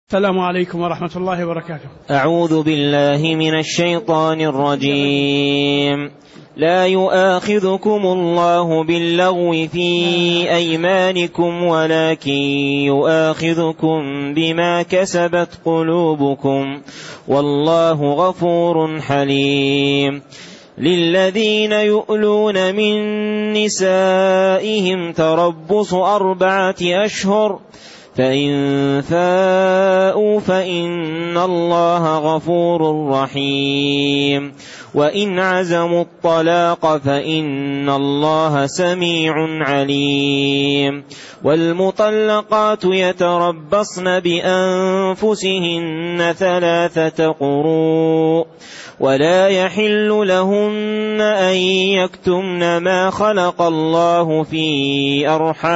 السلام عليكم ورحمة الله وبركاته. أعوذ بالله من الشيطان الرجيم. لا يؤاخذكم الله باللغو في أيمانكم ولكن يؤاخذكم بما كسبت قلوبكم والله غفور حليم. للذين يؤلون من نسائهم تربص 4 أشهر فإن فاءوا فإن الله غفور رحيم. وإن عزموا الطلاق فإن الله سميع عليم. والمطلقات يتربصن بأنفسهن 3 قروء ولا يحل لهن أن يكتمن ما خلق الله في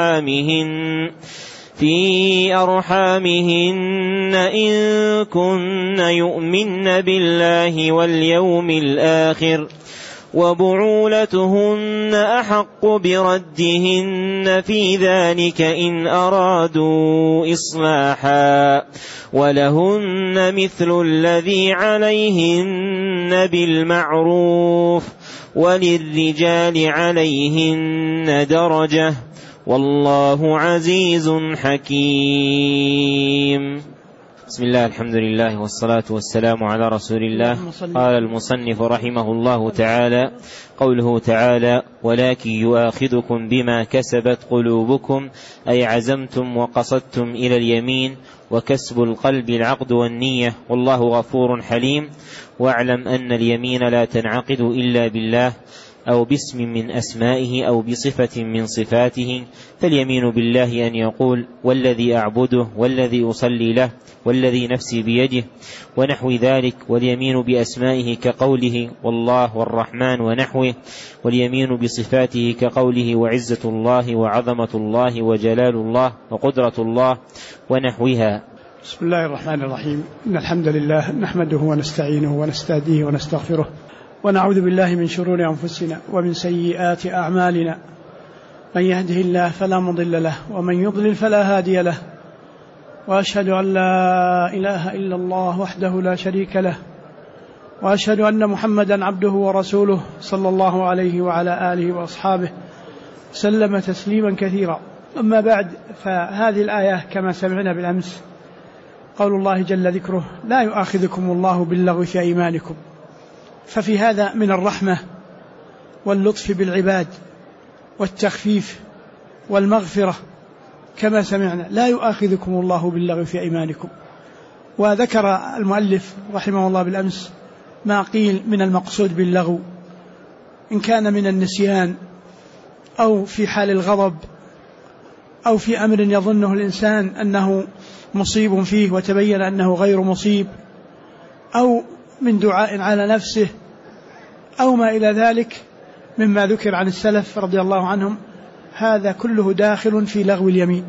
أرحامهن إن كن يؤمن بالله واليوم الآخر وبعولتهن أحق بردهن في ذلك إن أرادوا إصلاحا ولهن مثل الذي عليهن بالمعروف وللرجال عليهن درجة والله عزيز حكيم. بسم الله الحمد لله والصلاة والسلام على رسول الله. قال المصنف رحمه الله تعالى: قوله تعالى: ولكن يؤاخذكم بما كسبت قلوبكم، أي عزمتم وقصدتم إلى اليمين، وكسب القلب العقد والنية، والله غفور حليم. واعلم أن اليمين لا تنعقد إلا بالله أو باسم من أسمائه أو بصفة من صفاته، فاليمين بالله أن يقول: والذي أعبده والذي أصلي له والذي نفسي بيده ونحو ذلك. واليمين بأسمائه كقوله والله والرحمن ونحوه. واليمين بصفاته كقوله وعزة الله وعظمة الله وجلال الله وقدرة الله ونحوها. بسم الله الرحمن الرحيم. إن الحمد لله نحمده ونستعينه ونستهديه ونستغفره، ونعوذ بالله من شرور أنفسنا ومن سيئات أعمالنا. من يهده الله فلا مضل له ومن يضلل فلا هادي له، وأشهد أن لا إله إلا الله وحده لا شريك له، وأشهد أن محمدا عبده ورسوله صلى الله عليه وعلى آله وأصحابه سلم تسليما كثيرا. أما بعد، فهذه الآية كما سمعنا بالأمس قول الله جل ذكره: لا يؤاخذكم الله باللغو في أيمانكم. ففي هذا من الرحمة واللطف بالعباد والتخفيف والمغفرة كما سمعنا: لا يؤاخذكم الله باللغو في أيمانكم. وذكر المؤلف رحمه الله بالأمس ما قيل من المقصود باللغو، إن كان من النسيان أو في حال الغضب أو في أمر يظنه الإنسان أنه مصيب فيه وتبين أنه غير مصيب، أو من دعاء على نفسه، أو ما إلى ذلك مما ذكر عن السلف رضي الله عنهم. هذا كله داخل في لغو اليمين،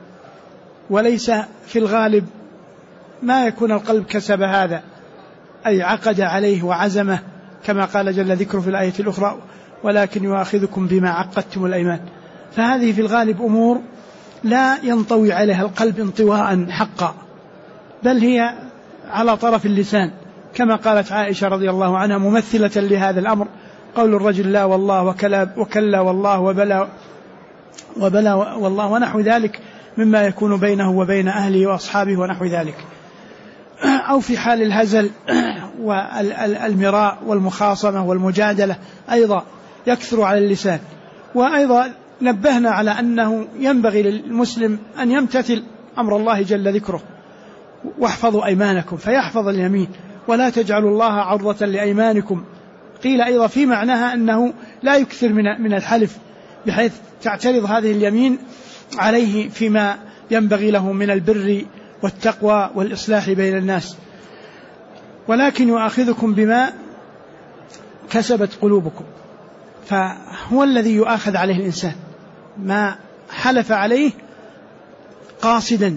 وليس في الغالب ما يكون القلب كسب هذا، أي عقد عليه وعزمه كما قال جل ذكره في الآية الأخرى: ولكن يؤاخذكم بما عقدتم الأيمان. فهذه في الغالب أمور لا ينطوي عليها القلب انطواء حقا، بل هي على طرف اللسان، كما قالت عائشة رضي الله عنها ممثلة لهذا الأمر: قول الرجل لا والله وكلا والله وبلا والله ونحو ذلك مما يكون بينه وبين أهله وأصحابه ونحو ذلك. أو في حال الهزل والمراء والمخاصمة والمجادلة أيضا يكثر على اللسان. وأيضا نبهنا على أنه ينبغي للمسلم أن يمتثل أمر الله جل ذكره: واحفظوا أيمانكم، فيحفظ اليمين، ولا تجعلوا الله عرضة لأيمانكم. قيل أيضا في معناها أنه لا يكثر من الحلف، بحيث تعترض هذه اليمين عليه فيما ينبغي له من البر والتقوى والإصلاح بين الناس. ولكن يؤاخذكم بما كسبت قلوبكم، فهو الذي يؤاخذ عليه الإنسان ما حلف عليه قاصدا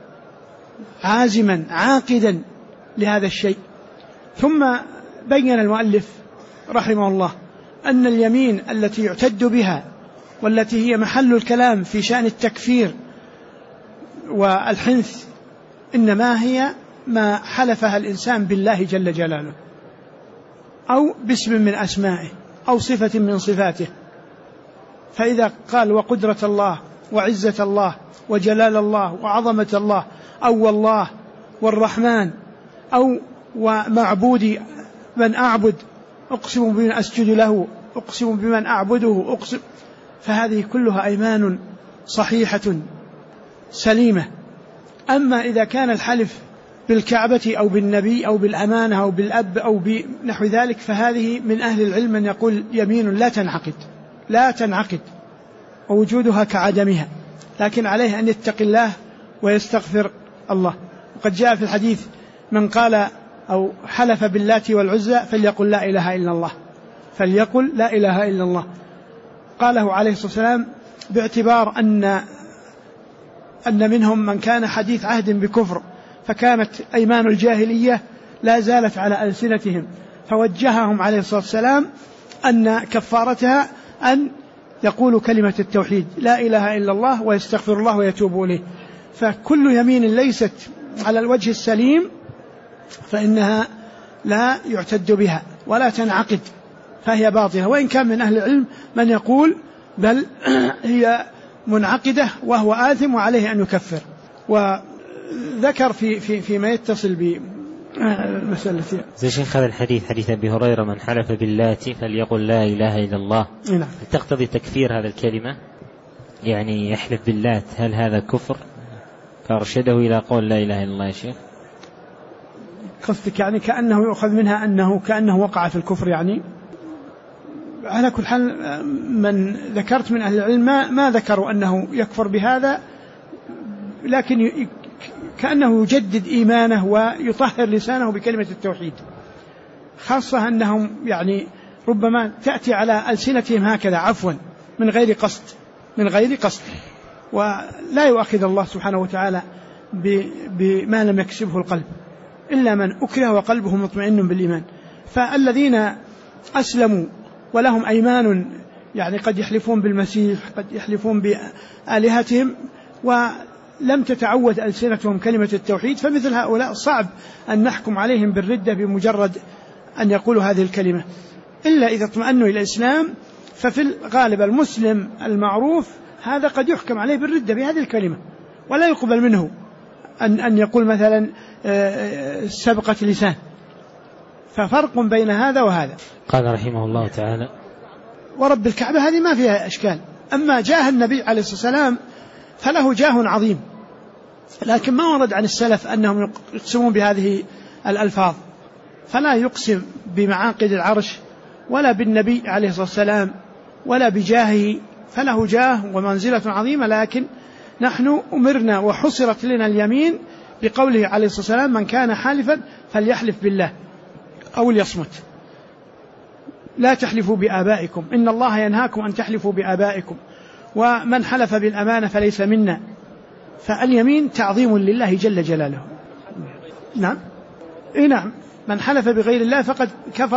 عازما عاقدا لهذا الشيء. ثم بين المؤلف رحمه الله أن اليمين التي يعتد بها والتي هي محل الكلام في شأن التكفير والحنث إنما هي ما حلفها الإنسان بالله جل جلاله أو باسم من أسمائه أو صفة من صفاته. فإذا قال وقدرة الله وعزة الله وجلال الله وعظمة الله أو والله والرحمن أو ومعبودي من أعبد، أقسم بمن أسجد له، أقسم بمن أعبده، أقسم، فهذه كلها أيمان صحيحة سليمة. أما إذا كان الحلف بالكعبة أو بالنبي أو بالأمانة أو بالأب أو بنحو ذلك، فهذه من أهل العلم من يقول يمين لا تنعقد ووجودها كعدمها، لكن عليه أن يتقي الله ويستغفر الله. وقد جاء في الحديث من قال أو حلف باللات والعزى فليقل لا إله إلا الله، قاله عليه الصلاة والسلام باعتبار أن منهم من كان حديث عهد بكفر، فكانت أيمان الجاهلية لا زالت على ألسنتهم، فوجههم عليه الصلاة والسلام أن كفارتها أن يقولوا كلمة التوحيد لا إله إلا الله ويستغفر الله ويتوب إليه. فكل يمين ليست على الوجه السليم فإنها لا يعتد بها ولا تنعقد، فهي باطلة. وإن كان من أهل العلم من يقول بل هي منعقدة وهو آثم وعليه أن يكفر. وذكر فيما يتصل بمسألة زي شيخ هذا الحديث، حديث أبي هريرة من حلف باللات فليقل لا إله إلا الله، تقتضي تكفير هذا الكلمة؟ يعني يحلف باللات، هل هذا كفر فأرشده إلى قول لا إله إلا الله يا شيخ؟ قصدك يعني كأنه يؤخذ منها أنه كأنه وقع في الكفر يعني؟ على كل حال من ذكرت من أهل العلم ما ذكروا أنه يكفر بهذا، لكن كأنه يجدد إيمانه ويطهر لسانه بكلمة التوحيد، خاصة أنهم يعني ربما تأتي على ألسنتهم هكذا عفوا من غير قصد ولا يؤاخذ الله سبحانه وتعالى بما لم يكسبه القلب إلا من أكره وقلبه مطمئن بالإيمان. فالذين أسلموا ولهم أيمان يعني قد يحلفون بالمسيح، قد يحلفون بآلهتهم ولم تتعود ألسنتهم كلمة التوحيد، فمثل هؤلاء صعب أن نحكم عليهم بالردة بمجرد أن يقولوا هذه الكلمة، إلا إذا اطمأنوا إلى الإسلام. ففي الغالب المسلم المعروف هذا قد يحكم عليه بالردة بهذه الكلمة ولا يقبل منه أن يقول مثلا سبقة لسان، ففرق بين هذا وهذا. قال رحمه الله تعالى ورب الكعبة هذه ما فيها إشكال. أما جاه النبي عليه الصلاة والسلام فله جاه عظيم، لكن ما ورد عن السلف أنهم يقسمون بهذه الألفاظ، فلا يقسم بمعاقد العرش ولا بالنبي عليه الصلاة والسلام ولا بجاهه، فله جاه ومنزلة عظيمة. لكن نحن أمرنا وحصرت لنا اليمين بقوله عليه الصلاة والسلام من كان حالفا فليحلف بالله أو ليصمت، لا تحلفوا بآبائكم إن الله ينهاكم أن تحلفوا بآبائكم، ومن حلف بالأمانة فليس منا. فاليمين تعظيم لله جل جلاله. نعم من حلف بغير الله فقد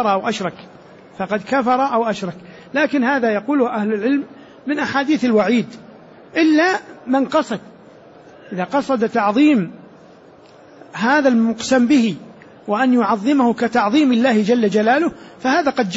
كفر أو أشرك. لكن هذا يقوله أهل العلم من أحاديث الوعيد، إلا من قصد، إذا قصد تعظيم هذا المقسم به وأن يعظمه كتعظيم الله جل جلاله فهذا قد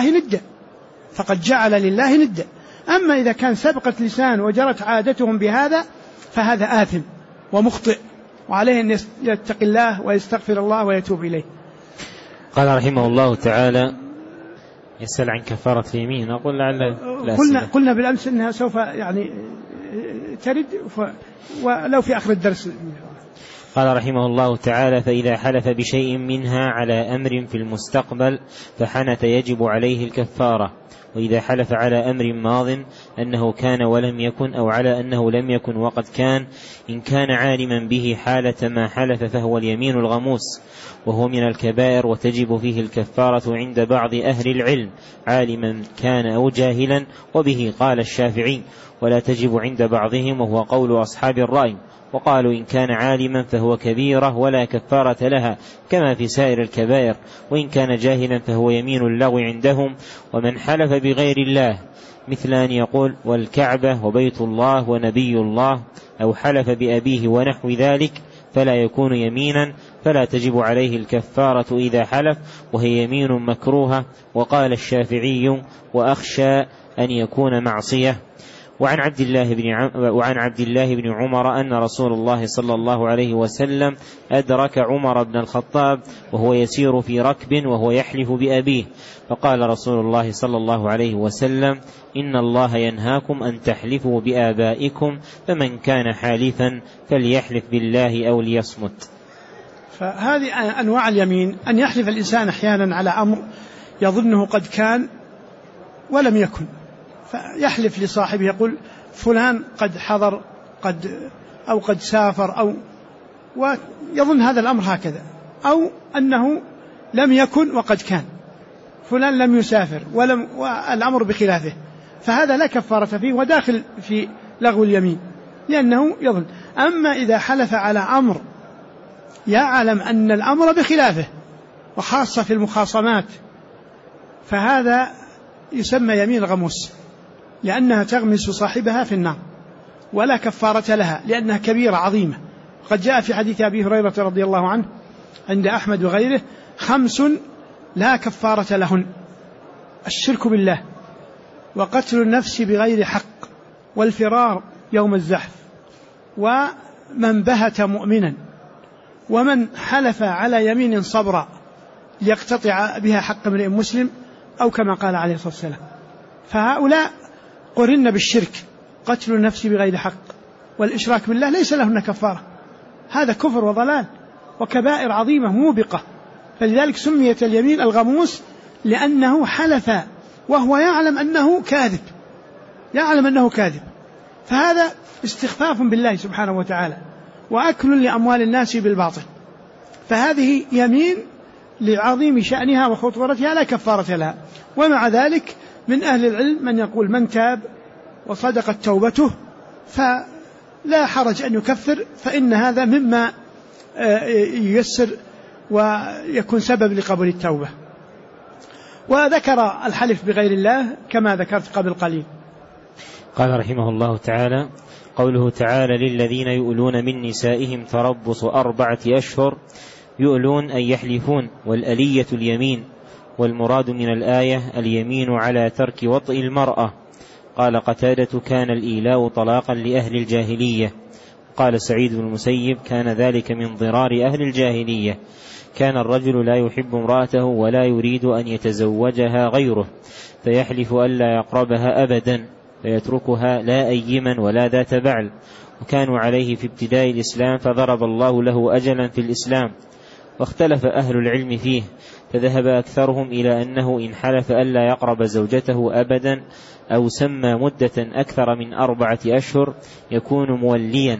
جعل لله ندا. أما إذا كان سبقت لسان وجرت عادتهم بهذا فهذا آثم ومخطئ، وعليه أن يتقي الله ويستغفر الله ويتوب إليه. قال رحمه الله تعالى يسأل عن كفارة اليمين. أقول قلنا بالأمس أنها سوف يعني ترد ولو في آخر الدرس. قال رحمه الله تعالى فإذا حلف بشيء منها على أمر في المستقبل فحنث يجب عليه الكفارة، وإذا حلف على أمر ماض أنه كان ولم يكن أو على أنه لم يكن وقد كان إن كان عالما به حالة ما حلف فهو اليمين الغموس، وهو من الكبائر وتجب فيه الكفارة عند بعض أهل العلم عالما كان أو جاهلا، وبه قال الشافعي، ولا تجب عند بعضهم وهو قول أصحاب الرأي، وقالوا إن كان عالما فهو كبيرة ولا كفارة لها كما في سائر الكبائر، وإن كان جاهلا فهو يمين اللغو عندهم. ومن حلف بغير الله مثل أن يقول والكعبة وبيت الله ونبي الله، أو حلف بأبيه ونحو ذلك فلا يكون يمينا فلا تجب عليه الكفارة إذا حلف، وهي يمين مكروهة. وقال الشافعي: وأخشى أن يكون معصية. وعن عبد الله بن عمر أن رسول الله صلى الله عليه وسلم أدرك عمر بن الخطاب وهو يسير في ركب وهو يحلف بأبيه، فقال رسول الله صلى الله عليه وسلم: إن الله ينهاكم أن تحلفوا بآبائكم، فمن كان حالفا فليحلف بالله أو ليصمت. فهذه أنواع اليمين، أن يحلف الإنسان أحيانا على أمر يظنه قد كان ولم يكن، فيحلف لصاحبه يقول فلان قد حضر أو قد سافر، ويظن هذا الأمر هكذا، أو أنه لم يكن وقد كان، فلان لم يسافر والأمر بخلافه، فهذا لا كفارة فيه وداخل في لغو اليمين لأنه يظن. أما إذا حلف على أمر يعلم أن الأمر بخلافه، وخاصة في المخاصمات، فهذا يسمى يمين الغموس، لأنها تغمس صاحبها في النار ولا كفارة لها، لأنها كبيرة عظيمة. قد جاء في حديث أبي هريرة رضي الله عنه عند أحمد وغيره: 5 لا كفارة لهن: الشرك بالله، وقتل النفس بغير حق، والفرار يوم الزحف، ومن بهت مؤمنا، ومن حلف على يمين صبرا ليقتطع بها حق امرئ مسلم، أو كما قال عليه الصلاة والسلام. فهؤلاء قرن بالشرك، قتل النفس بغير حق والإشراك بالله ليس لهن كفارة، هذا كفر وضلال وكبائر عظيمة موبقة. فلذلك سميت اليمين الغموس، لأنه حلف وهو يعلم أنه كاذب، فهذا استخفاف بالله سبحانه وتعالى وأكل لأموال الناس بالباطل، فهذه يمين لعظيم شأنها وخطورتها لا كفارة لها. ومع ذلك من أهل العلم من يقول: من تاب وصدقت توبته فلا حرج أن يكفر، فإن هذا مما ييسر ويكون سبب لقبول التوبة. وذكر الحلف بغير الله كما ذكرت قبل قليل. قال رحمه الله تعالى: قوله تعالى: للذين يؤلون من نسائهم تربص 4 أشهر. يؤلون أي يحلفون، والألية اليمين، والمراد من الآية اليمين على ترك وطئ المرأة. قال قتادة: كان الإيلاء طلاقا لأهل الجاهلية. قال سعيد بن المسيب: كان ذلك من ضرار أهل الجاهلية، كان الرجل لا يحب امرأته ولا يريد أن يتزوجها غيره، فيحلف ألا يقربها أبدا، فيتركها لا أيما ولا ذات بعل، وكانوا عليه في ابتداء الإسلام، فضرب الله له أجلا في الإسلام. واختلف أهل العلم فيه، فذهب أكثرهم إلى أنه إن حلف ألا يقرب زوجته أبدا أو سمى مدة أكثر من 4 أشهر يكون موليا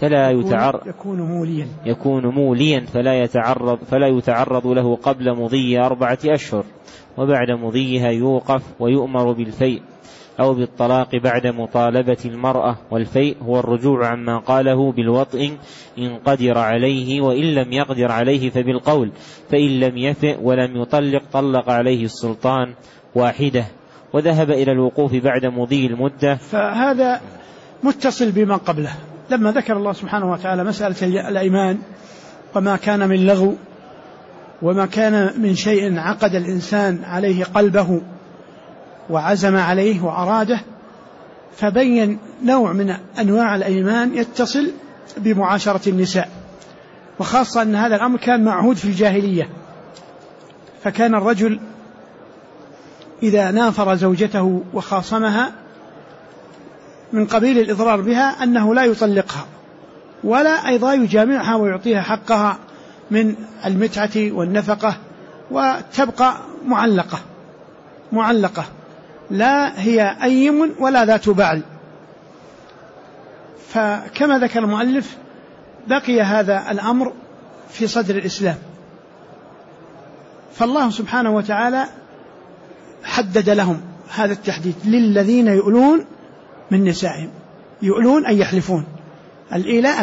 فلا يتعرض له قبل مضي 4 أشهر، وبعد مضيها يوقف ويؤمر بالفيء أو بالطلاق بعد مطالبة المرأة. والفيء هو الرجوع عما قاله بالوطء إن قدر عليه، وإن لم يقدر عليه فبالقول، فإن لم يفئ ولم يطلق طلق عليه السلطان واحدة. وذهب إلى الوقوف بعد مضي المدة. فهذا متصل بما قبله، لما ذكر الله سبحانه وتعالى مسألة الأيمان وما كان من لغو وما كان من شيء عقد الإنسان عليه قلبه وعزم عليه وأراده، فبين نوع من أنواع الأيمان يتصل بمعاشرة النساء، وخاصة أن هذا الأمر كان معهود في الجاهلية، فكان الرجل إذا نافر زوجته وخاصمها من قبيل الإضرار بها أنه لا يطلقها ولا أيضا يجامعها ويعطيها حقها من المتعة والنفقة، وتبقى معلقة لا هي أيم ولا ذات بعل. فكما ذكر المؤلف بقي هذا الأمر في صدر الإسلام، فالله سبحانه وتعالى حدد لهم هذا التحديد: للذين يؤلون من نسائهم. يؤلون أي يحلفون، الإيلاء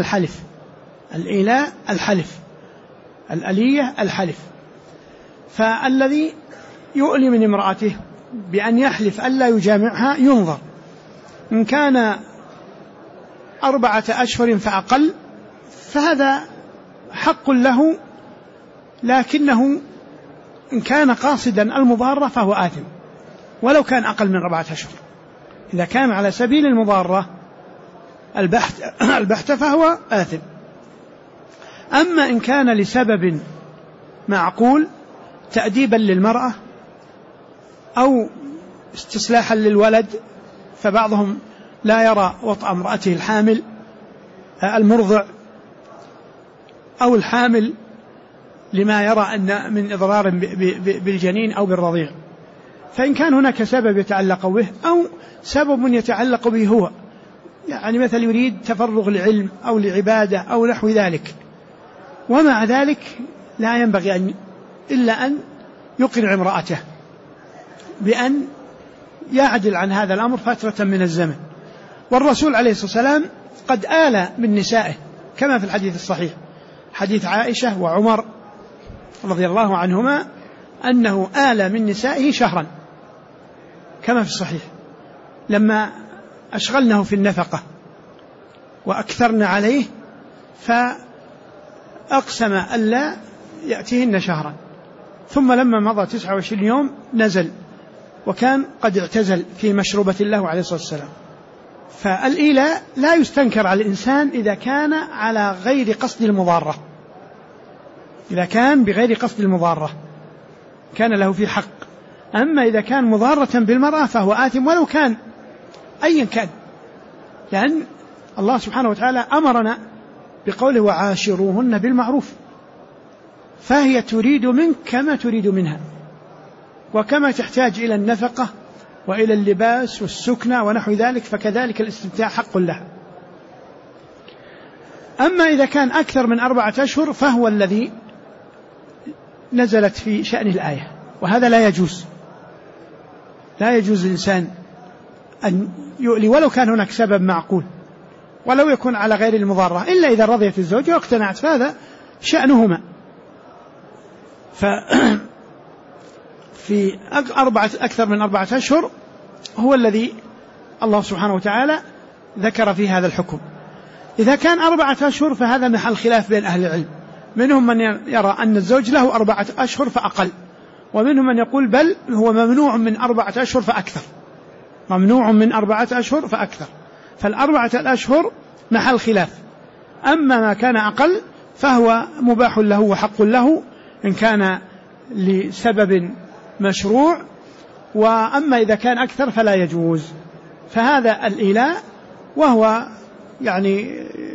الحلف، الألية الحلف. فالذي يؤلي من امرأته بأن يحلف ألا يجامعها ينظر، إن كان 4 أشهر فأقل فهذا حق له، لكنه إن كان قاصدا المضارة فهو آثم ولو كان أقل من 4 أشهر. إذا كان على سبيل المضارة البحث فهو آثم. أما إن كان لسبب معقول، تأديبا للمرأة أو استصلاحا للولد، فبعضهم لا يرى وطأ امرأته الحامل المرضع أو الحامل لما يرى أن من إضرار بالجنين أو بالرضيع، فإن كان هناك سبب يتعلق به أو سبب يتعلق به هو، يعني مثلا يريد تفرغ لعلم أو لعبادة أو نحو ذلك، ومع ذلك لا ينبغي إلا أن يقنع امرأته بأن يعدل عن هذا الأمر فترة من الزمن. والرسول عليه الصلاة والسلام قد آل من نسائه كما في الحديث الصحيح، حديث عائشة وعمر رضي الله عنهما، أنه آل من نسائه شهرا كما في الصحيح، لما أشغلنه في النفقة وأكثرنا عليه فأقسم ألا يأتيهن شهرا، ثم لما مضى 29 يوم نزل، وكان قد اعتزل في مشروبة الله عليه الصلاة والسلام. فالإيلاء لا يستنكر على الإنسان إذا كان على غير قصد المضارة، إذا كان بغير قصد المضارة كان له في حق. أما إذا كان مضارة بالمرأة فهو آثم ولو كان أيا كان، لأن الله سبحانه وتعالى أمرنا بقوله وعاشروهن بالمعروف، فهي تريد منك كما تريد منها، وكما تحتاج إلى النفقة وإلى اللباس والسكنة ونحو ذلك، فكذلك الاستمتاع حق لها. أما إذا كان أكثر من 4 أشهر فهو الذي نزلت في شأن الآية، وهذا لا يجوز، لا يجوز الإنسان أن يؤلي ولو كان هناك سبب معقول، ولو يكون على غير المضارة، إلا إذا رضيت الزوجة واقتنعت، فهذا شأنهما. في أكثر من 4 أشهر هو الذي الله سبحانه وتعالى ذكر في هذا الحكم. إذا كان 4 أشهر فهذا محل خلاف بين أهل العلم، منهم من يرى أن الزوج له 4 أشهر فأقل، ومنهم من يقول بل هو ممنوع من 4 أشهر فأكثر، ممنوع من 4 أشهر فأكثر. فال4 أشهر محل خلاف. أما ما كان أقل فهو مباح له وحق له إن كان لسبب مشروع، وأما إذا كان أكثر فلا يجوز. فهذا الإيلاء، وهو يعني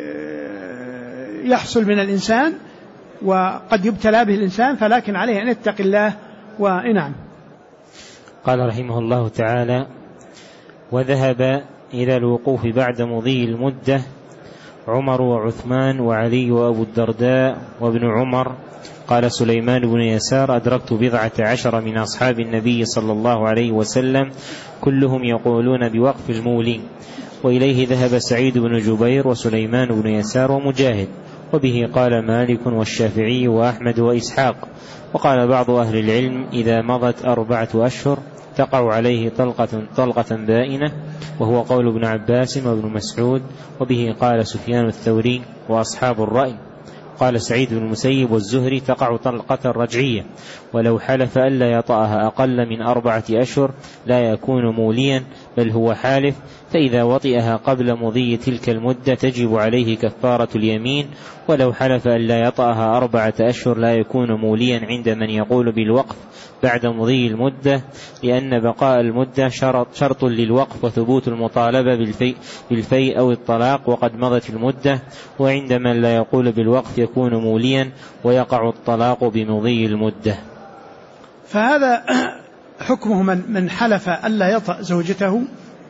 يحصل من الإنسان وقد يبتلى به الإنسان، فلكن عليه أن يتقي الله. وإنعم. قال رحمه الله تعالى: وذهب إلى الوقوف بعد مضي المدة عمر وعثمان وعلي وأبو الدرداء وابن عمر. قال سليمان بن يسار: أدركت 14 من أصحاب النبي صلى الله عليه وسلم كلهم يقولون بوقف المولي. وإليه ذهب سعيد بن جبير وسليمان بن يسار ومجاهد، وبه قال مالك والشافعي وأحمد وإسحاق. وقال بعض أهل العلم: إذا مضت 4 أشهر تقع عليه طلقة بائنة، وهو قول ابن عباس وابن مسعود، وبه قال سفيان الثوري وأصحاب الرأي. قال سعيد بن المسيب والزهري: تقع طلقة رجعية، ولو حلف ألا يطأها أقل من 4 أشهر لا يكون موليا، بل هو حالف، فإذا وطئها قبل مضي تلك المدة تجب عليه كفارة اليمين، ولو حلف ألا يطأها 4 أشهر لا يكون موليا عند من يقول بالوقف بعد مضي المدة، لأن بقاء المدة شرط للوقف وثبوت المطالبة بالفيء أو الطلاق وقد مضت المدة، وعند من لا يقول بالوقف يكون موليا ويقع الطلاق بمضي المدة. فهذا حكمه من حلف ألا يطأ زوجته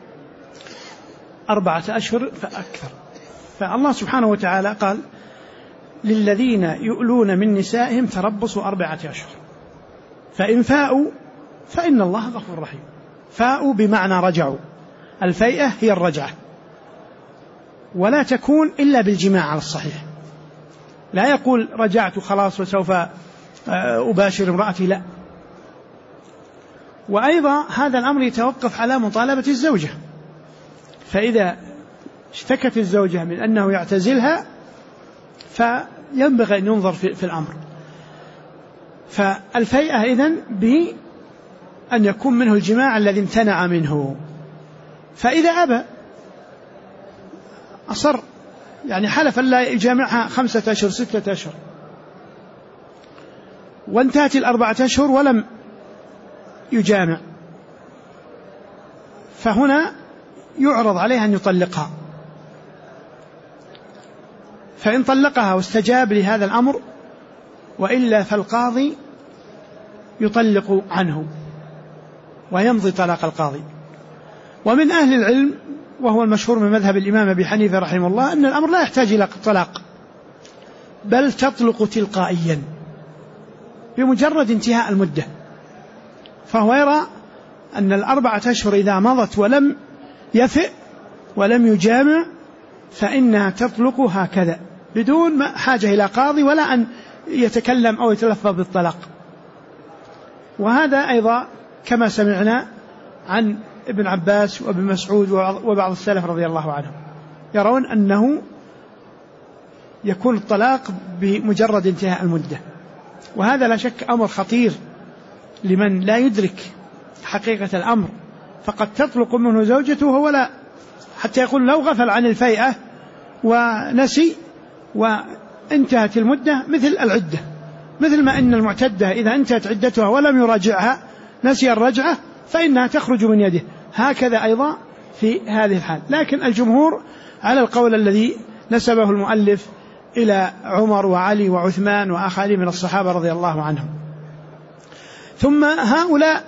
4 أشهر فأكثر. فالله سبحانه وتعالى قال: للذين يؤلون من نسائهم تربص 4 أشهر، فإن فاءوا فإن الله غفور رحيم. فاءوا بمعنى رجعوا، الفيئة هي الرجعة، ولا تكون إلا بالجماع على الصحيح، لا يقول رجعت خلاص وسوف أباشر امرأتي، لا. وأيضا هذا الأمر يتوقف على مطالبة الزوجة، فإذا اشتكت الزوجة من أنه يعتزلها ينبغي أن ينظر في الأمر. فالفيئة إذن بأن يكون منه الجماع الذي امتنع منه. فإذا أبى أصر، يعني حلف أن لا يجامعها 5 أشهر 6 أشهر وانتهت 4 أشهر ولم يجامع، فهنا يعرض عليه أن يطلقها. فإن طلقها واستجاب لهذا الأمر وإلا فالقاضي يطلق عنه ويمضي طلاق القاضي. ومن أهل العلم وهو المشهور من مذهب الإمام أبي حنيفة رحمه الله أن الأمر لا يحتاج إلى طلاق، بل تطلق تلقائيا بمجرد انتهاء المدة. فهو يرى أن 4 أشهر إذا مضت ولم يفئ ولم يجامع فإنها تطلق هكذا بدون حاجة إلى قاضي ولا أن يتكلم أو يتلفظ بالطلاق. وهذا أيضا كما سمعنا عن ابن عباس وابن مسعود وبعض السلف رضي الله عنهم، يرون أنه يكون الطلاق بمجرد انتهاء المدة. وهذا لا شك أمر خطير لمن لا يدرك حقيقة الأمر، فقد تطلق منه زوجته وهو لا، حتى يقول لو غفل عن الفيئة ونسي وانتهت المدة مثل العدة، مثل ما إن المعتدة إذا انتهت عدتها ولم يراجعها نسي الرجعة فإنها تخرج من يده، هكذا أيضا في هذه الحال. لكن الجمهور على القول الذي نسبه المؤلف إلى عمر وعلي وعثمان وآخرين من الصحابة رضي الله عنهم. ثم هؤلاء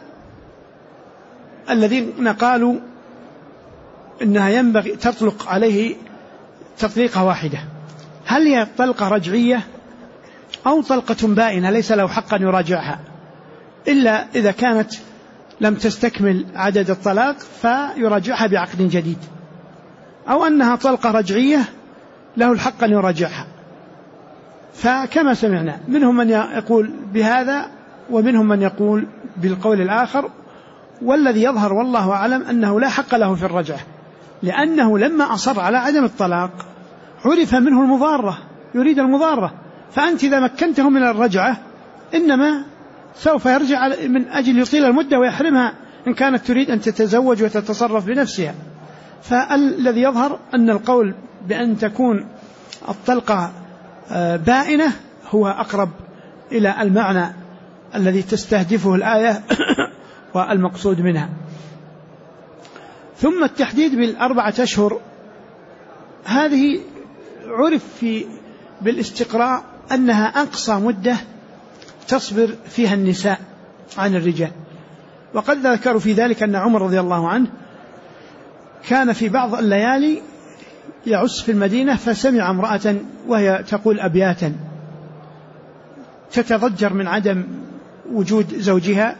الذين قالوا إنها ينبغي تطلق عليه تطليقة واحدة، هل هي طلقة رجعية أو طلقة بائنة ليس له حق أن يراجعها إلا إذا كانت لم تستكمل عدد الطلاق فيراجعها بعقد جديد، أو أنها طلقة رجعية له الحق أن يراجعها؟ فكما سمعنا منهم من يقول بهذا ومنهم من يقول بالقول الآخر، والذي يظهر والله أعلم أنه لا حق له في الرجعة، لأنه لما أصر على عدم الطلاق عرف منه المضارة، يريد المضارة، فأنت إذا مكنته من الرجعة إنما سوف يرجع من أجل يطيل المدة ويحرمها إن كانت تريد أن تتزوج وتتصرف بنفسها. فالذي يظهر أن القول بأن تكون الطلقة بائنة هو أقرب إلى المعنى الذي تستهدفه الآية والمقصود منها. ثم التحديد بال4 أشهر، هذه عرف بالاستقراء أنها أقصى مدة تصبر فيها النساء عن الرجال. وقد ذكروا في ذلك أن عمر رضي الله عنه كان في بعض الليالي يعس في المدينة فسمع امرأة وهي تقول أبياتا تتضجر من عدم وجود زوجها،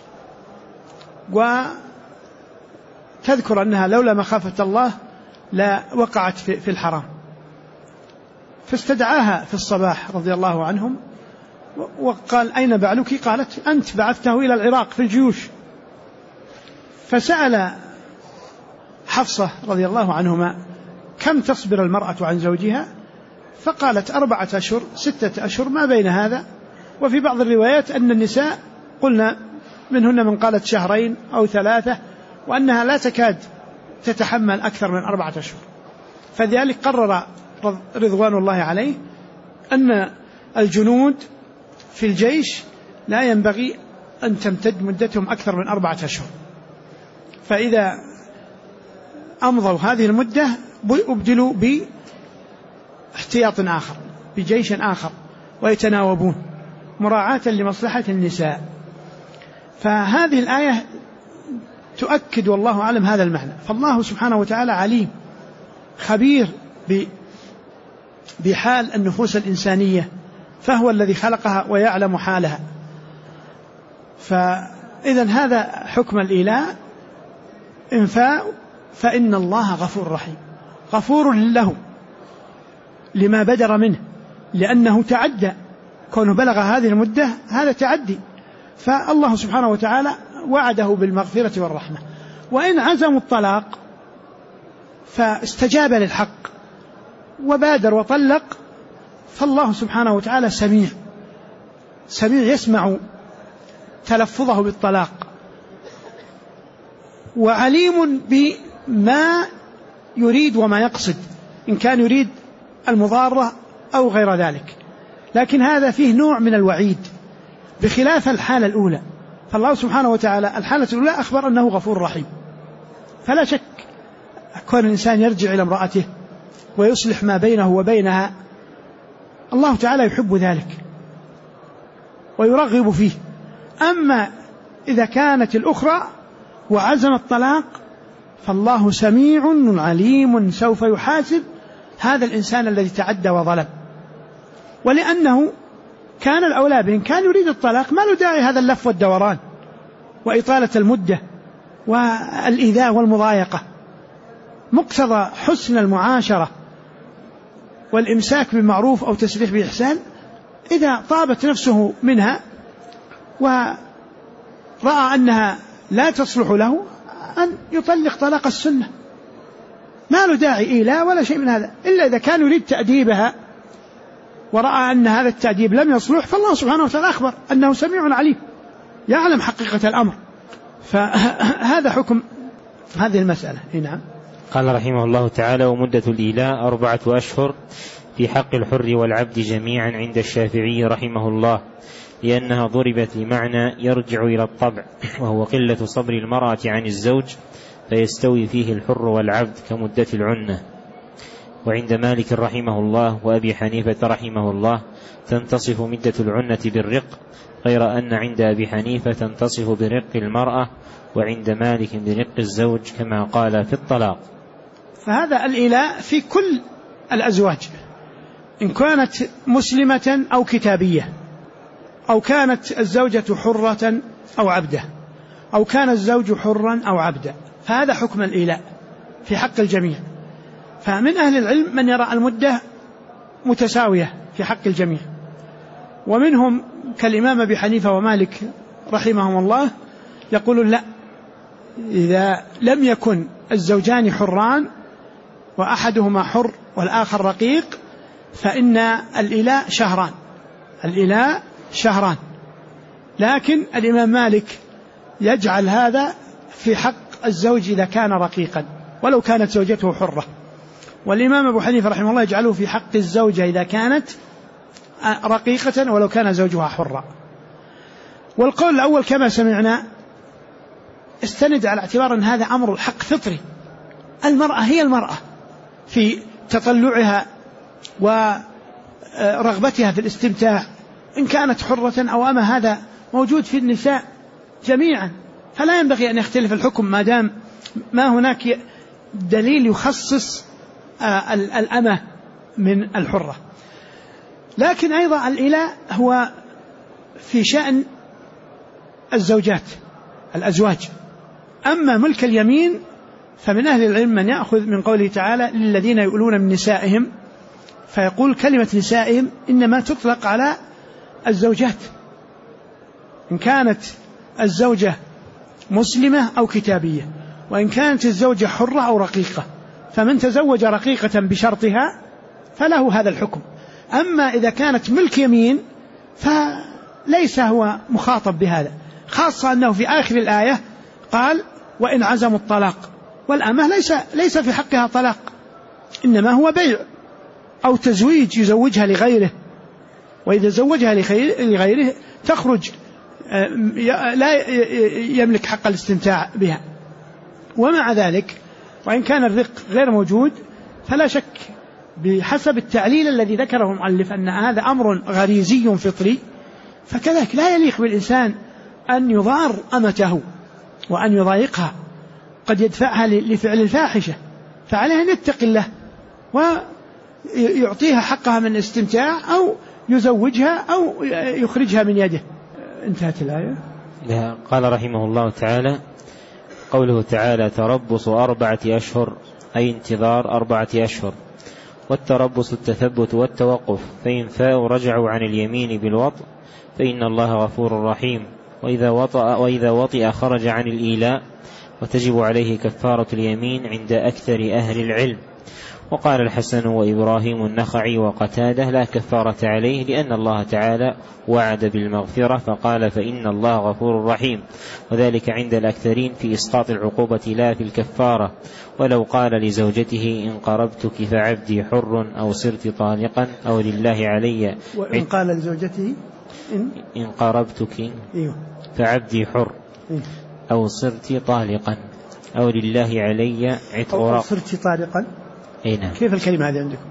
وتذكر أنها لولا مخافة الله لا وقعت في الحرام، فاستدعاها في الصباح رضي الله عنهم وقال أين بعلك؟ قالت أنت بعثته إلى العراق في الجيوش. فسأل حفصة رضي الله عنهما كم تصبر المرأة عن زوجها؟ فقالت 4 أشهر 6 أشهر ما بين هذا. وفي بعض الروايات أن النساء قلنا منهن من قالت 2 أو 3، وأنها لا تكاد تتحمل أكثر من 4 أشهر. فذلك قرر رضوان الله عليه أن الجنود في الجيش لا ينبغي أن تمتد مدتهم أكثر من 4 أشهر، فإذا أمضوا هذه المدة أبدلوا باحتياط آخر بجيش آخر ويتناوبون مراعاة لمصلحة النساء. فهذه الآية تؤكد والله أعلم هذا المعنى. فالله سبحانه وتعالى عليم خبير بحال النفوس الإنسانية، فهو الذي خلقها ويعلم حالها. فإذا هذا حكم الإله إنفاء، فإن الله غفور رحيم، غفور له لما بدر منه، لأنه تعدى، كونه بلغ هذه المدة هذا تعدي، فالله سبحانه وتعالى وعده بالمغفرة والرحمة. وإن عزموا الطلاق فاستجاب للحق وبادر وطلق فالله سبحانه وتعالى سميع يسمع تلفظه بالطلاق، وعليم بما يريد وما يقصد، إن كان يريد المضارة أو غير ذلك. لكن هذا فيه نوع من الوعيد بخلاف الحالة الأولى. فالله سبحانه وتعالى الحالة الأولى أخبر أنه غفور رحيم، فلا شك كون الإنسان يرجع إلى امرأته ويصلح ما بينه وبينها، الله تعالى يحب ذلك ويرغب فيه. أما إذا كانت الأخرى وعزم الطلاق فالله سميع عليم سوف يحاسب هذا الإنسان الذي تعدى وظلم. ولأنه كان الأولى به، إن كان يريد الطلاق ما له داعي هذا اللف والدوران وإطالة المدة والإيذاء والمضايقة. مقتضى حسن المعاشرة والإمساك بالمعروف أو تسريح بإحسان، إذا طابت نفسه منها ورأى أنها لا تصلح له أن يطلق طلاق السنة، ما له داعي إيلاء ولا شيء من هذا، إلا إذا كان يريد تأديبها ورأى أن هذا التأديب لم يصلح، فالله سبحانه وتعالى أخبر أنه سميع عليم يعلم حقيقة الأمر. فهذا حكم هذه المسألة. نعم. قال رحمه الله تعالى: ومدة الإيلاء 4 أشهر في حق الحر والعبد جميعا عند الشافعي رحمه الله، لأنها ضربت لمعنى يرجع إلى الطبع، وهو قلة صبر المرأة عن الزوج، فيستوي فيه الحر والعبد كمدة العنة. وعند مالك رحمه الله وأبي حنيفة رحمه الله تنتصف مدة العنة بالرق، غير أن عند أبي حنيفة تنتصف برق المرأة، وعند مالك برق الزوج كما قال في الطلاق. فهذا الإيلاء في كل الأزواج، إن كانت مسلمة أو كتابية، أو كانت الزوجة حرة أو عبدة، أو كان الزوج حرا أو عبدا، فهذا حكم الإيلاء في حق الجميع. فمن أهل العلم من يرى المدة متساوية في حق الجميع، ومنهم كالإمام أبي حنيفة ومالك رحمهم الله يقولون لا، إذا لم يكن الزوجان حران وأحدهما حر والآخر رقيق فإن الإيلاء شهران. لكن الإمام مالك يجعل هذا في حق الزوج إذا كان رقيقا ولو كانت زوجته حرة، والإمام أبو حنيفة رحمه الله يجعله في حق الزوجة إذا كانت رقيقة ولو كان زوجها حرا. والقول الأول كما سمعنا استند على اعتبار أن هذا أمر الحق فطري، المرأة هي المرأة في تطلعها ورغبتها في الاستمتاع، إن كانت حرة أو أما هذا موجود في النساء جميعا، فلا ينبغي أن يختلف الحكم ما دام ما هناك دليل يخصص الأمة من الحرة. لكن أيضا الإيلاء هو في شأن الأزواج. أما ملك اليمين فمن أهل العلم من يأخذ من قوله تعالى: للذين يؤلون من نسائهم، فيقول كلمة نسائهم إنما تطلق على الزوجات، إن كانت الزوجة مسلمة أو كتابية، وإن كانت الزوجة حرة أو رقيقة، فمن تزوج رقيقة بشرطها فله هذا الحكم. أما إذا كانت ملك يمين فليس هو مخاطب بهذا، خاصة أنه في آخر الآية قال: وإن عزموا الطلاق، والأمة ليس في حقها طلاق، إنما هو بيع أو تزويج يزوجها لغيره، وإذا زوجها لغيره تخرج لا يملك حق الاستمتاع بها. ومع ذلك وإن كان الرق غير موجود فلا شك بحسب التعليل الذي ذكره المؤلف أن هذا أمر غريزي فطري، فكذلك لا يليق بالإنسان أن يضار أمته وأن يضايقها، قد يدفعها لفعل الفاحشة، فعليه أن يتقي الله ويعطيها حقها من الاستمتاع أو يزوجها أو يخرجها من يده. انتهت الآية. قال رحمه الله تعالى: قوله تعالى: تربص 4 أشهر، أي انتظار 4 أشهر. والتربص التثبت والتوقف، فإن فاءوا رجعوا عن اليمين بالوطء فإن الله غفور رحيم، وإذا وطئ خرج عن الإيلاء، وتجب عليه كفارة اليمين عند أكثر أهل العلم. وقال الحسن وإبراهيم النخعي وقتادة لا كفارة عليه لأن الله تعالى وعد بالمغفرة فقال فإن الله غفور رحيم، وذلك عند الأكثرين في إسقاط العقوبة لا في الكفارة. ولو قال لزوجته إن قربتك فعبدي حر أو صرت طالقا أو لله علي، وإن قال لزوجته إن قربتك فعبدي حر أو صرت طالقا أو لله علي عتق رقبة، أو صرت طالقا. نعم. كيف الكلمة هذه عندكم؟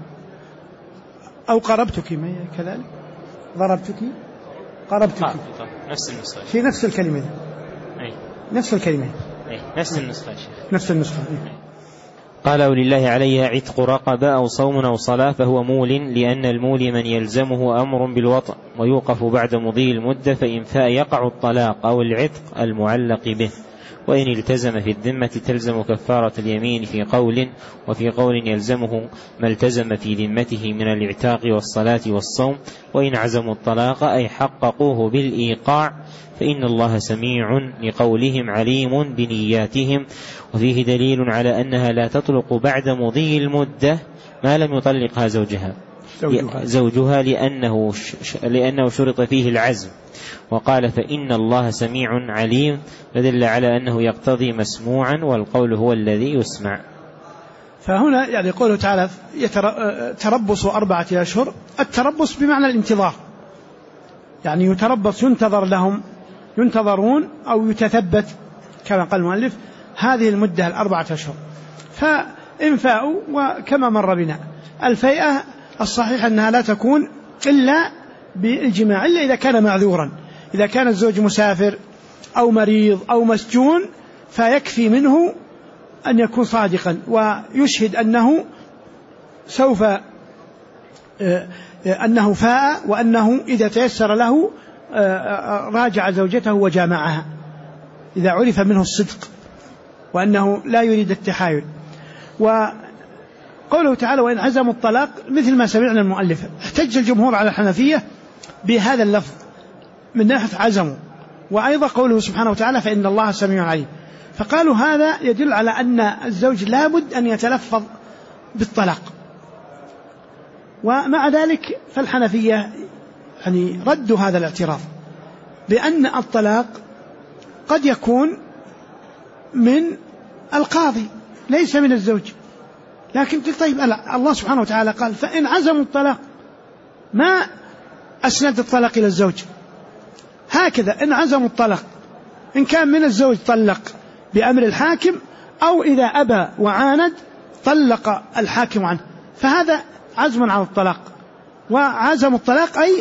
أو قربتك، ما هي كذلك؟ ضربتك، قربتك، نفس النسخة في نفس الكلمة دي. نفس الكلمة، نفس النسخة نفس النسخة. قال ولله علي عتق رقبة أو صوم أو صلاة فهو مول، لأن المول من يلزمه أمر بالوطء ويوقف بعد مضي المدة، فإن فاء يقع الطلاق أو العتق المعلق به. وإن التزم في الذمة تلزم كفارة اليمين في قول، وفي قول يلزمه ما التزم في ذمته من الاعتاق والصلاة والصوم. وإن عزموا الطلاق أي حققوه بالإيقاع فإن الله سميع لقولهم عليم بنياتهم. وفيه دليل على أنها لا تطلق بعد مضي المدة ما لم يطلقها زوجها لأنه شرط فيه العزم، وقال فإن الله سميع عليم، فدل على أنه يقتضي مسموعا، والقول هو الذي يسمع. فهنا يعني قوله تعالى تربص 4 أشهر، التربص بمعنى الانتظار، يعني يتربص، ينتظر لهم، ينتظرون أو يتثبت كما قال المؤلف هذه المدة 4 أشهر. فإن فاءوا، وكما مر بنا الفيئة الصحيح أنها لا تكون إلا بالجماع، إلا إذا كان معذورا، إذا كان الزوج مسافر أو مريض أو مسجون فيكفي منه أن يكون صادقا ويشهد أنه سوف أنه فاء، وأنه إذا تيسر له راجع زوجته وجامعها، إذا عرف منه الصدق وأنه لا يريد التحايل. وقوله تعالى وإن عزموا الطلاق، مثل ما سمعنا المؤلف احتج الجمهور على الحنفية بهذا اللفظ من ناحية عزموا، وأيضا قوله سبحانه وتعالى فإن الله سميع عليم، فقالوا هذا يدل على أن الزوج لابد أن يتلفظ بالطلاق. ومع ذلك فالحنفية يعني ردوا هذا الاعتراض بأن الطلاق قد يكون من القاضي ليس من الزوج، لكن طيب الله سبحانه وتعالى قال فإن عزموا الطلاق، ما أسند الطلاق إلى الزوج، هكذا إن عزموا الطلاق، إن كان من الزوج طلق بأمر الحاكم، أو إذا أبى وعاند طلق الحاكم عنه، فهذا عزم على الطلاق. وعزم الطلاق أي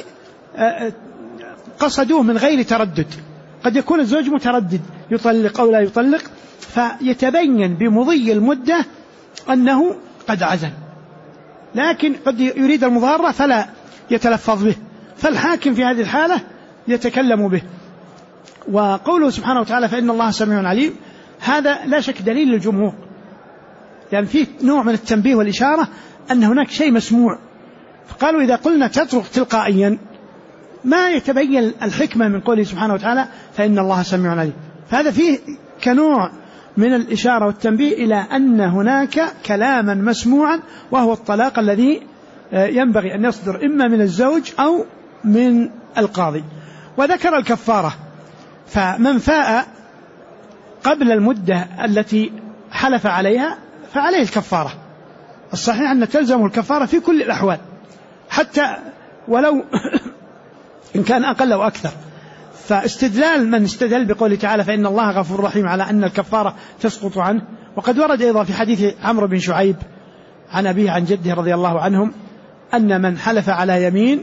قصدوه من غير تردد، قد يكون الزوج متردد يطلق أو لا يطلق، فيتبين بمضي المدة أنه قد عزم، لكن قد يريد المضارة فلا يتلفظ به، فالحاكم في هذه الحالة يتكلم به. وقوله سبحانه وتعالى فإن الله سميع عليم، هذا لا شك دليل للجمهور، يعني فيه نوع من التنبيه والإشارة أن هناك شيء مسموع. فقالوا إذا قلنا تترك تلقائيا ما يتبين الحكمة من قوله سبحانه وتعالى فإن الله سميع عليم، فهذا فيه كنوع من الإشارة والتنبيه إلى أن هناك كلاما مسموعا، وهو الطلاق الذي ينبغي أن يصدر إما من الزوج أو من القاضي. وذكر الكفارة، فمن فاء قبل المدة التي حلف عليها فعليه الكفارة. الصحيح أن تلزم الكفارة في كل الأحوال، حتى ولو إن كان أقل أو أكثر. فاستدلال من استدل بقوله تعالى فإن الله غفور رحيم على أن الكفارة تسقط عنه. وقد ورد أيضا في حديث عمرو بن شعيب عن أبيه عن جده رضي الله عنهم أن من حلف على يمين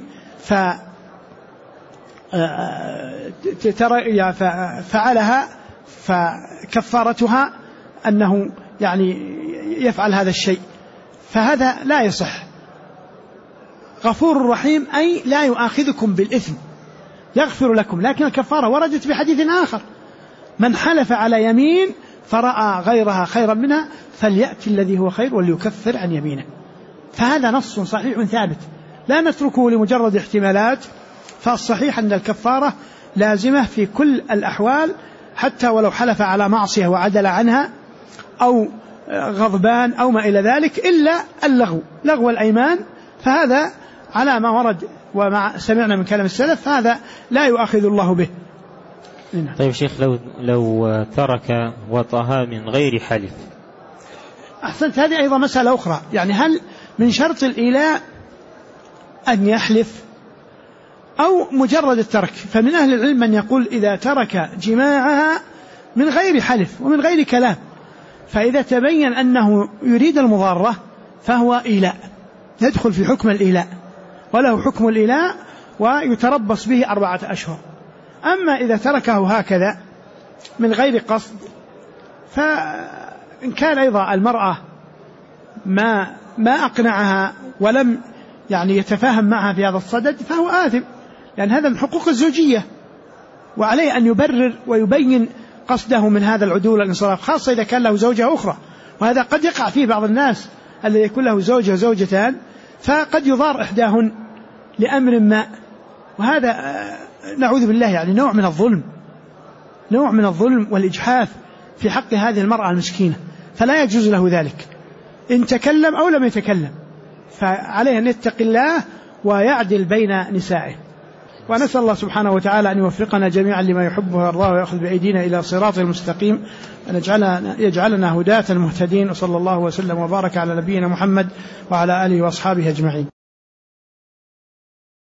فعلها فكفارتها أنه يعني يفعل هذا الشيء، فهذا لا يصح. غفور رحيم أي لا يؤاخذكم بالإثم، يغفر لكم، لكن الكفارة وردت بحديث آخر من حلف على يمين فرأى غيرها خيرا منها فليأتي الذي هو خير وليكفر عن يمينه. فهذا نص صحيح ثابت لا نتركه لمجرد احتمالات، فالصحيح أن الكفارة لازمة في كل الأحوال، حتى ولو حلف على معصية وعدل عنها، أو غضبان أو ما إلى ذلك، إلا اللغو، لغو الأيمان، فهذا على ما ورد وما سمعنا من كلام السلف، هذا لا يؤاخذ الله به. طيب شيخ، لو ترك وطها من غير حلف؟ أحسنت، هذه أيضا مسألة أخرى، يعني هل من شرط الإيلاء أن يحلف أو مجرد الترك؟ فمن أهل العلم من يقول إذا ترك جماعها من غير حلف ومن غير كلام، فإذا تبين أنه يريد المضارة فهو إيلاء، يدخل في حكم الإيلاء، وله حكم الإيلاء ويتربص به 4 أشهر. أما إذا تركه هكذا من غير قصد، فإن كان أيضا المرأة ما أقنعها ولم يعني يتفاهم معها في هذا الصدد فهو آثم، لأن هذا من حقوق الزوجية، وعليه أن يبرر ويبين قصده من هذا العدول والانصراف، خاصة إذا كان له زوجة أخرى، وهذا قد يقع فيه بعض الناس الذي يكون له زوجة وزوجتان، فقد يضار إحداهن لأمر ما، وهذا نعوذ بالله يعني نوع من الظلم والإجحاف في حق هذه المرأة المسكينة، فلا يجوز له ذلك إن تكلم أو لم يتكلم، فعليه أن يتقي الله ويعدل بين نسائه. ونسأل الله سبحانه وتعالى أن يوفقنا جميعا لما يحبه ويرضاه، ويأخذ بأيدينا إلى صراط المستقيم، أن يجعلنا هداة مهتدين. وصلى الله وسلم وبارك على نبينا محمد وعلى آله وأصحابه أجمعين.